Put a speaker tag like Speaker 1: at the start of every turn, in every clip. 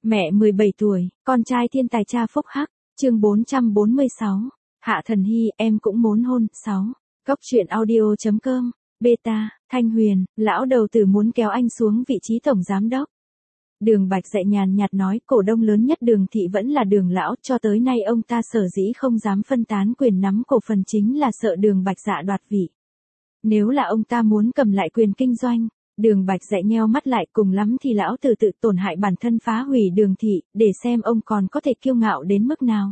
Speaker 1: Mẹ 17 tuổi, con trai thiên tài cha phúc hắc, chương 446. Hạ Thần Hy, em cũng muốn hôn. 6. Góc truyện audio.com, beta, Thanh Huyền, lão đầu tử muốn kéo anh xuống vị trí tổng giám đốc. Đường Bạch Dạ nhàn nhạt nói, cổ đông lớn nhất Đường thị vẫn là Đường lão, cho tới nay ông ta sở dĩ không dám phân tán quyền nắm cổ phần chính là sợ Đường Bạch Dạ đoạt vị. Nếu là ông ta muốn cầm lại quyền kinh doanh, Đường Bạch Dạ nheo mắt lại, cùng lắm thì lão tử tự tổn hại bản thân, phá hủy Đường thị, để xem ông còn có thể kiêu ngạo đến mức nào.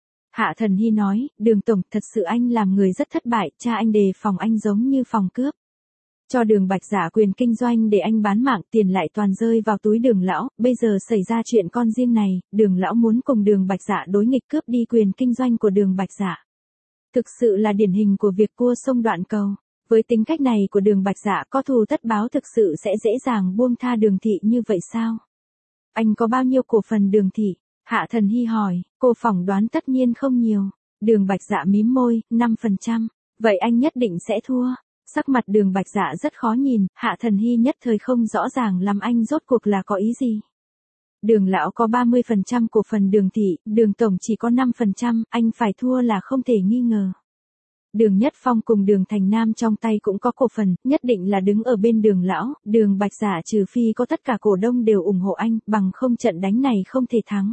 Speaker 1: Hạ Thần Hy nói, Đường tổng, thật sự anh làm người rất thất bại, cha anh đề phòng anh giống như phòng cướp. Cho Đường Bạch Dạ quyền kinh doanh để anh bán mạng, tiền lại toàn rơi vào túi Đường lão, bây giờ xảy ra chuyện con riêng này, Đường lão muốn cùng Đường Bạch Dạ đối nghịch, cướp đi quyền kinh doanh của Đường Bạch Dạ. Thực sự là điển hình của việc cua sông đoạn cầu. Với tính cách này của Đường Bạch Dạ, có thù tất báo thực sự sẽ dễ dàng buông tha Đường thị như vậy sao? Anh có bao nhiêu cổ phần Đường thị? Hạ Thần Hy hỏi, cô phỏng đoán tất nhiên không nhiều. Đường Bạch Dạ mím môi, 5%. Vậy anh nhất định sẽ thua. Sắc mặt Đường Bạch Dạ rất khó nhìn, Hạ Thần Hy nhất thời không rõ ràng lắm anh rốt cuộc là có ý gì. Đường lão có 30% cổ phần Đường thị, Đường tổng chỉ có 5%, anh phải thua là không thể nghi ngờ. Đường Nhất Phong cùng Đường Thành Nam trong tay cũng có cổ phần, nhất định là đứng ở bên Đường lão, Đường Bạch Dạ trừ phi có tất cả cổ đông đều ủng hộ anh, bằng không trận đánh này không thể thắng.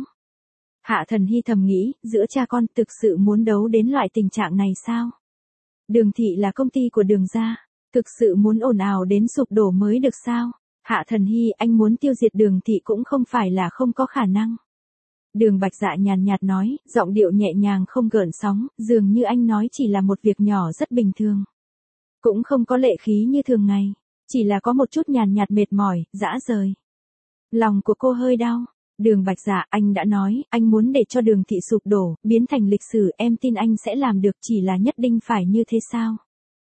Speaker 1: Hạ Thần Hy thầm nghĩ, giữa cha con thực sự muốn đấu đến loại tình trạng này sao? Đường thị là công ty của Đường gia, thực sự muốn ồn ào đến sụp đổ mới được sao? Hạ Thần Hy, anh muốn tiêu diệt Đường thị cũng không phải là không có khả năng. Đường Bạch Dạ nhàn nhạt nói, giọng điệu nhẹ nhàng không gợn sóng, dường như anh nói chỉ là một việc nhỏ rất bình thường. Cũng không có lệ khí như thường ngày, chỉ là có một chút nhàn nhạt mệt mỏi, dã rời. Lòng của cô hơi đau. Đường Bạch Dạ, anh đã nói, anh muốn để cho Đường thị sụp đổ, biến thành lịch sử, em tin anh sẽ làm được, chỉ là nhất định phải như thế sao?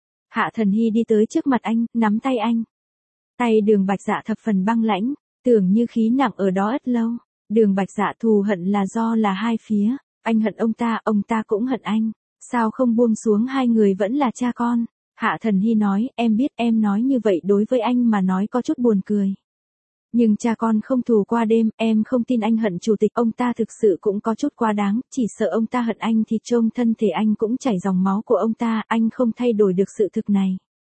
Speaker 1: Hạ Thần Hy đi tới trước mặt anh, nắm tay anh. Tay Đường Bạch Dạ thập phần băng lãnh, tưởng như khí nặng ở đó ất lâu. Đường Bạch Dạ thù hận là do là hai phía, anh hận ông ta cũng hận anh, sao không buông xuống, hai người vẫn là cha con. Hạ Thần Hy nói, em biết em nói như vậy đối với anh mà nói có chút buồn cười. Nhưng cha con không thù qua đêm, em không tin anh hận chủ tịch, ông ta thực sự cũng có chút quá đáng, chỉ sợ ông ta hận anh thì trông thân thể anh cũng chảy dòng máu của ông ta, anh không thay đổi được sự thực này.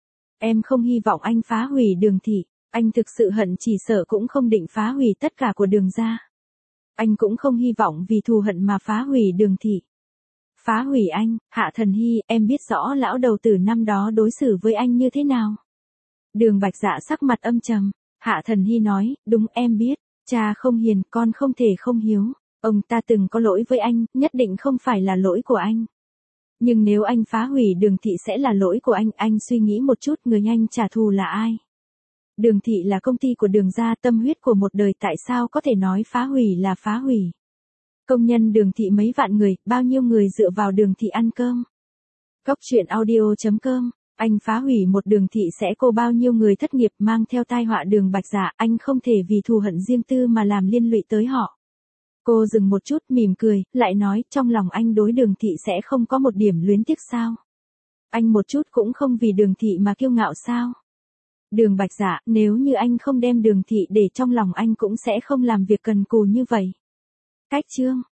Speaker 1: Em không hy vọng anh phá hủy Đường thị, anh thực sự hận chỉ sợ cũng không định phá hủy tất cả của Đường gia. Anh cũng không hy vọng vì thù hận mà phá hủy Đường thị. Phá hủy anh, Hạ Thần Hy, em biết rõ lão đầu tử năm đó đối xử với anh như thế nào. Đường Bạch Dạ sắc mặt âm trầm. Hạ Thần Hy nói, đúng em biết, cha không hiền, con không thể không hiếu. Ông ta từng có lỗi với anh, nhất định không phải là lỗi của anh. Nhưng nếu anh phá hủy Đường thị sẽ là lỗi của anh suy nghĩ một chút, người anh trả thù là ai? Đường thị là công ty của Đường gia, tâm huyết của một đời, tại sao có thể nói phá hủy là phá hủy? Công nhân Đường thị mấy vạn người, bao nhiêu người dựa vào Đường thị ăn cơm? Góc truyện audio.com, anh phá hủy một Đường thị sẽ cô bao nhiêu người thất nghiệp, mang theo tai họa. Đường Bạch Dạ, anh không thể vì thù hận riêng tư mà làm liên lụy tới họ. Cô dừng một chút, mỉm cười, lại nói, trong lòng anh đối Đường thị sẽ không có một điểm luyến tiếc sao? Anh một chút cũng không vì Đường thị mà kiêu ngạo sao? Đường Bạch Dạ, nếu như anh không đem Đường thị để trong lòng anh cũng sẽ không làm việc cần cù như vậy. Cách chương.